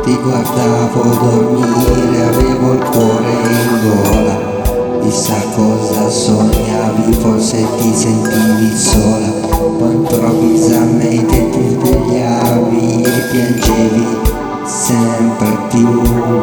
Ti guardavo dormire, avevo il cuore in gola. Chissà cosa sognavi, forse ti sentivi sola. Poi improvvisamente ti svegliavi e piangevi sempre più.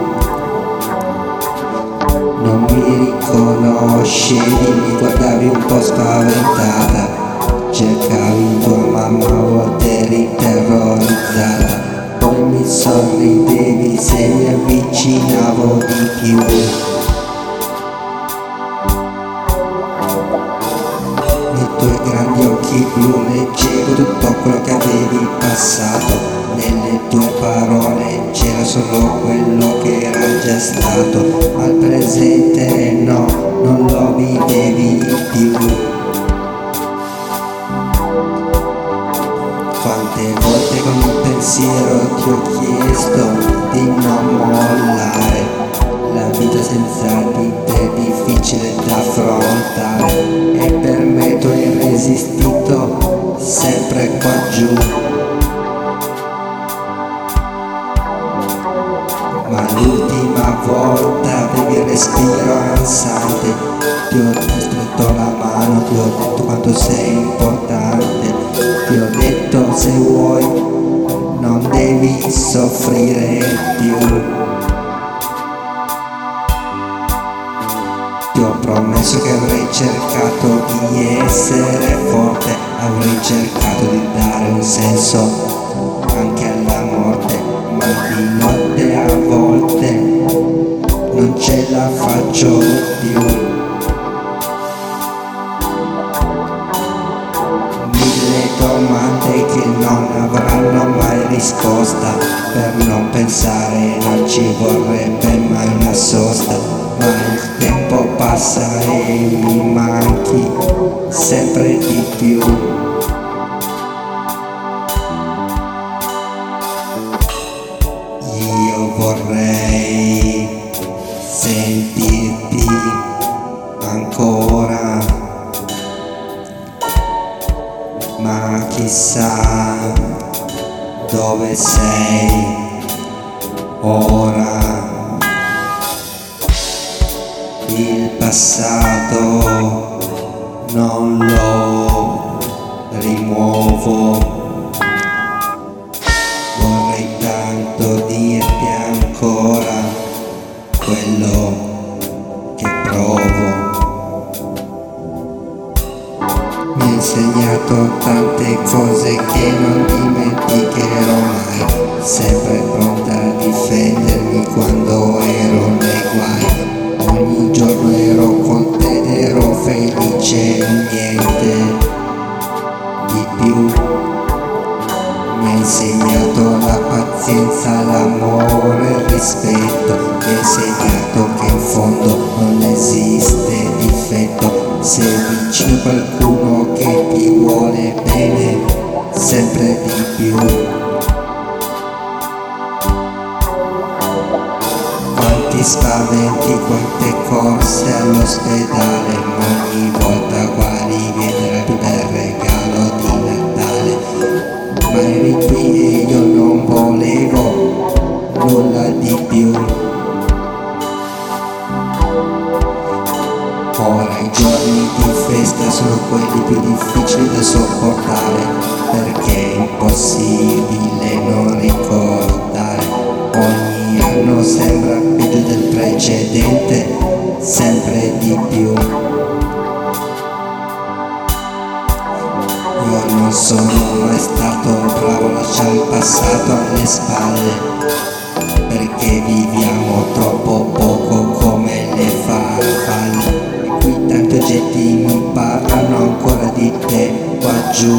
Non mi riconoscevi, mi guardavi un po' spaventata. Cercavi tua mamma, a volte eri terrorizzata. Poi mi sorridevi se mi avvicinavo di più. Nei tuoi grandi occhi blu leggevo tutto quello che avevi passato. Nelle tue parole c'era solo quello che era già stato. Al presente no, non lo vivevi più. Quante volte con un pensiero ti ho chiesto di non mollare. La vita senza di te è difficile da affrontare e per me tu hai resistito sempre qua giù. Ma l'ultima volta avevi il respiro ansante. Ti ho stretto la mano, ti ho detto quanto sei importante. Ti ho detto se vuoi non devi soffrire più. Ti ho promesso che avrei cercato di essere forte, avrei cercato di dare un senso anche alla morte, ma di notte a volte non ce la faccio più. Domande che non avranno mai risposta. Per non pensare non ci vorrebbe mai una sosta. Ma il tempo passa e mi manchi sempre di più. Io vorrei sentirti ancora, ma chissà dove sei ora. Il passato non lo rimuovo. Vorrei tanto dirti ancora quello che provo. Mi ha insegnato tante cose che non dimenticherò mai, sempre pronta a difendermi quando ero nei guai. Ogni giorno ero con te ed ero felice, niente di più. Mi ha insegnato la pazienza, l'amore, il rispetto. Mi ha insegnato che in fondo non esiste difetto. Se vicino qualcuno che ti vuole bene sempre di più. Quanti spaventi, quante corse all'ospedale, ma ogni volta guarivi ed era il più bel regalo di Natale. Ma eri qui e io non volevo nulla di più. Ora i giorni di festa sono quelli più difficili da sopportare, perché è impossibile non ricordare. Ogni anno sembra peggio del precedente, sempre di più. Io non sono mai stato bravo a lasciare il passato alle spalle, perché viviamo troppo poco come le farfalle. Qui tanti oggetti mi parlano ancora di te qua giù.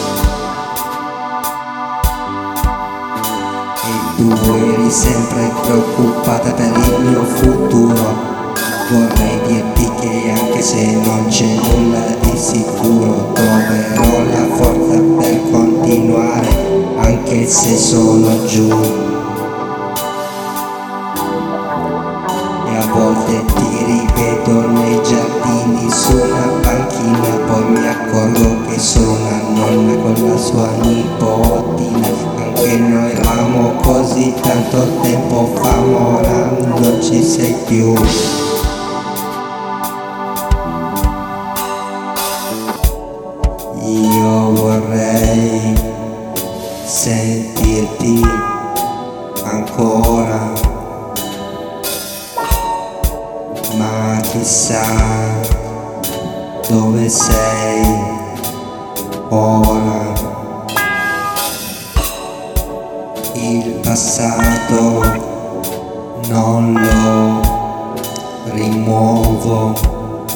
E tu eri sempre preoccupata per il mio futuro. Vorrei dirti che anche se non c'è nulla di sicuro, troverò la forza per continuare, anche se sono giù. E a volte ti rivedo nei giardini su una panchina, poi mi accorgo che sono una nonna con la sua nipotina. Anche noi eravamo così così tanto tempo fa, ora non ci sei più. Io vorrei sentirti ancora, ma chissà dove sei ora. Il passato non lo rimuovo.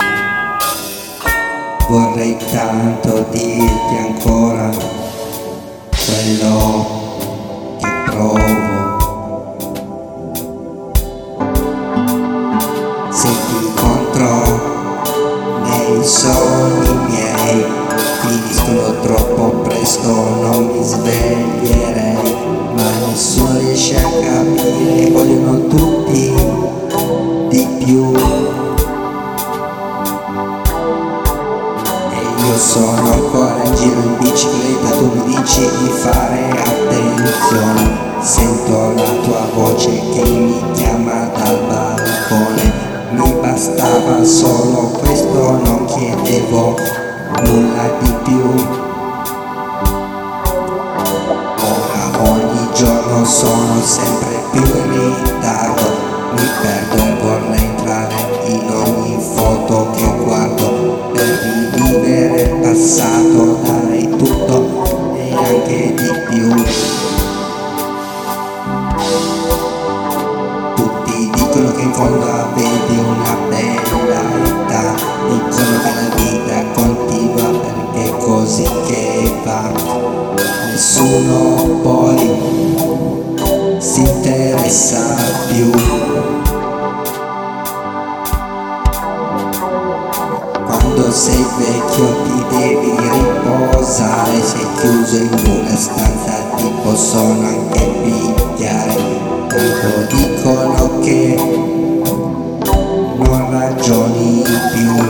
Vorrei tanto dirti ancora quello che provo. Se ti incontro nei sogni miei, finiscono troppo presto, non mi sveglierei, ma nessuno riesce a capire, vogliono tutti di più. Io sono ancora in giro in bicicletta, tu mi dici di fare attenzione. Sento la tua voce che mi chiama dal balcone. Mi bastava solo questo, non chiedevo nulla di più. Ora ogni giorno sono sempre più in ritardo. Mi perdo, vorrei entrare in ogni foto che guardo per rivivere il passato, darei tutto e anche di più. Tutti dicono che in fondo avevi una bella età, dicono che la vita continua perché è così che va. Nessuno poi si interessa più. Quando sei vecchio ti devi riposare, sei chiuso in una stanza, ti possono anche picchiare. Tanto dicono che non ragioni più.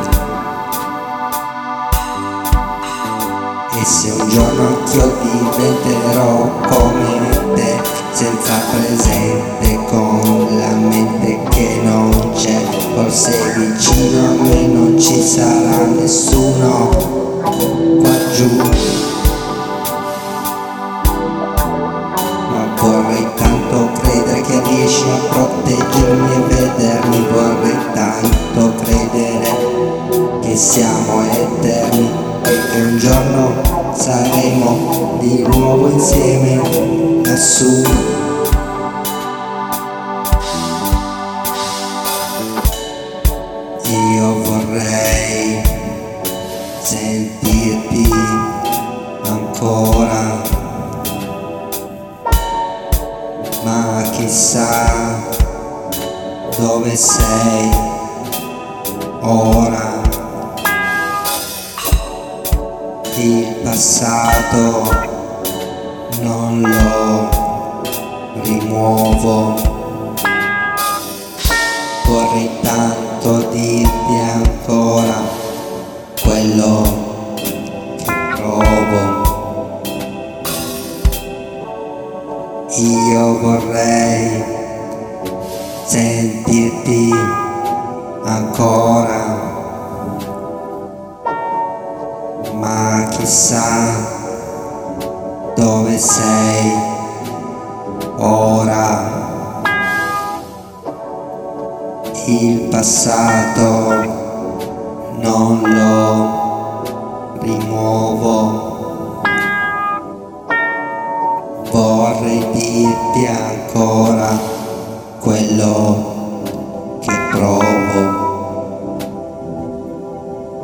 E se un giorno anch'io diventerò come te, senza presente, con la mente che non c'è, forse vicino a me non ci sarà nessuno qua giù. Ma vorrei tanto credere che riesci a proteggermi e vedermi, vorrei tanto credere che siamo eterni e che un giorno saremo di nuovo insieme lassù. Io vorrei sentirti ancora, ma chissà dove sei ora. Il passato non lo rimuovo. Vorrei tanto dirti ancora quello che provo. Io vorrei sentirti ancora, ma chissà dove sei ora. Il passato non lo rimuovo. Vorrei dirti ancora quello